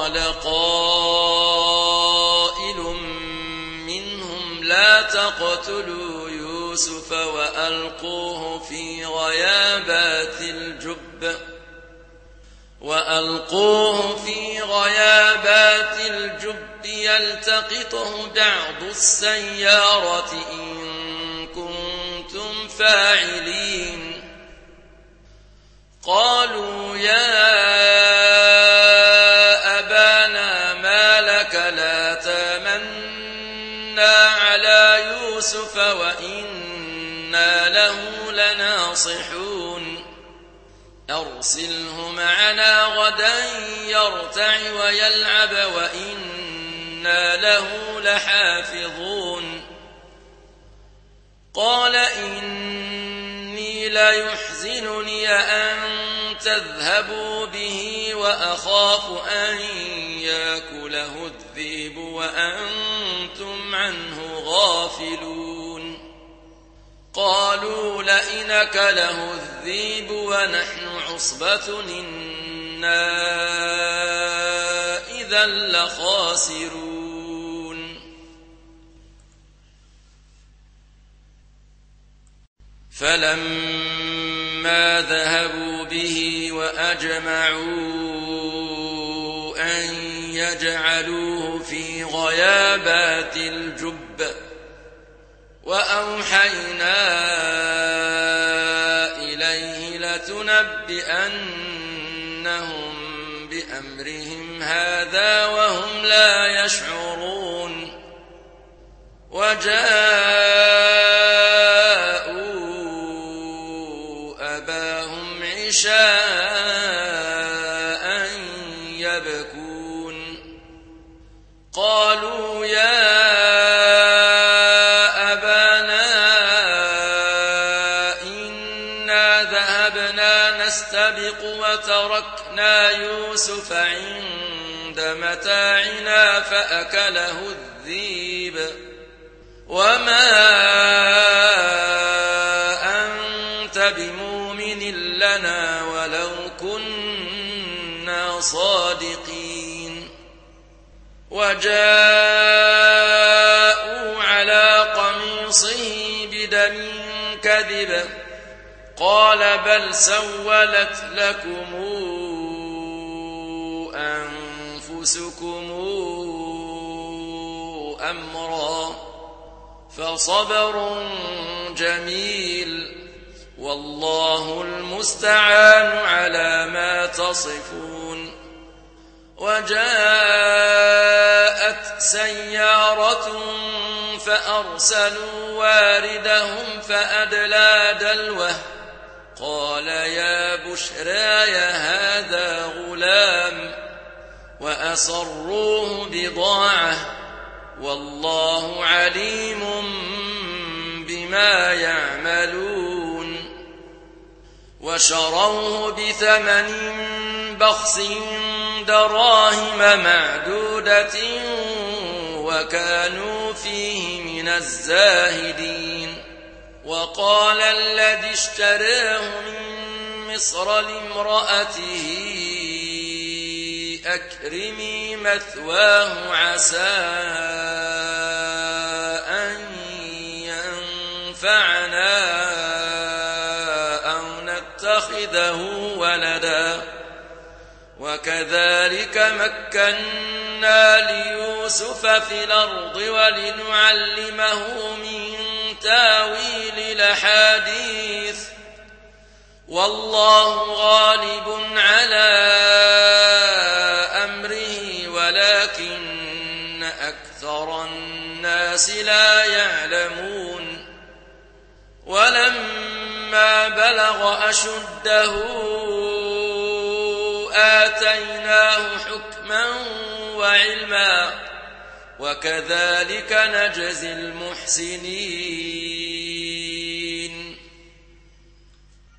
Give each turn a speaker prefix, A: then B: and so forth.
A: قال قائل منهم لا تقتلوا يوسف وألقوه في غيابات الجب يلتقطه بعض السيارة إن كنتم فاعلين قالوا يا أبانا ما لك لا تامنا على يوسف وإنا له لناصحون أرسله معنا غدا يرتع ويلعب وإنا له لحافظون قال إني ليحزنني أن تذهبوا به وأخاف أن يأكله الذئب وأنتم عنه غافلون قالوا لئن أكله الذئب ونحن عصبة إنا إذا لخاسرون فلما ذهبوا به وأجمعوا أن يجعلوه في غيابات الجب وأوحينا إليه لتنبئنهم بأمرهم هذا وهم لا يشعرون وجاءوا أباهم عشاء يبكون قالوا يا نستبق وتركنا يوسف عند متاعنا فأكله الذئب وما أنت بمؤمن لنا ولو كنا صادقين وجاءوا على قميصه بدم كذب قال بل سولت لكم أنفسكم أمرا فصبر جميل والله المستعان على ما تصفون وجاءت سيارة فأرسلوا واردهم فأدلى دلوه قال يا بشرى هذا غلام وأسروه بضاعة والله عليم بما يعملون وشروه بثمن بخس دراهم معدودة وكانوا فيه من الزاهدين وقال الذي اشتراه من مصر لامرأته أكرمي مثواه عسى أن ينفعنا أو نتخذه ولدا وكذلك مكنا ليوسف في الأرض ولنعلمه من تاويل الأحاديث والله غالب على أمره ولكن أكثر الناس لا يعلمون ولما بلغ أشده آتيناه حكما وعلما وكذلك نجزي المحسنين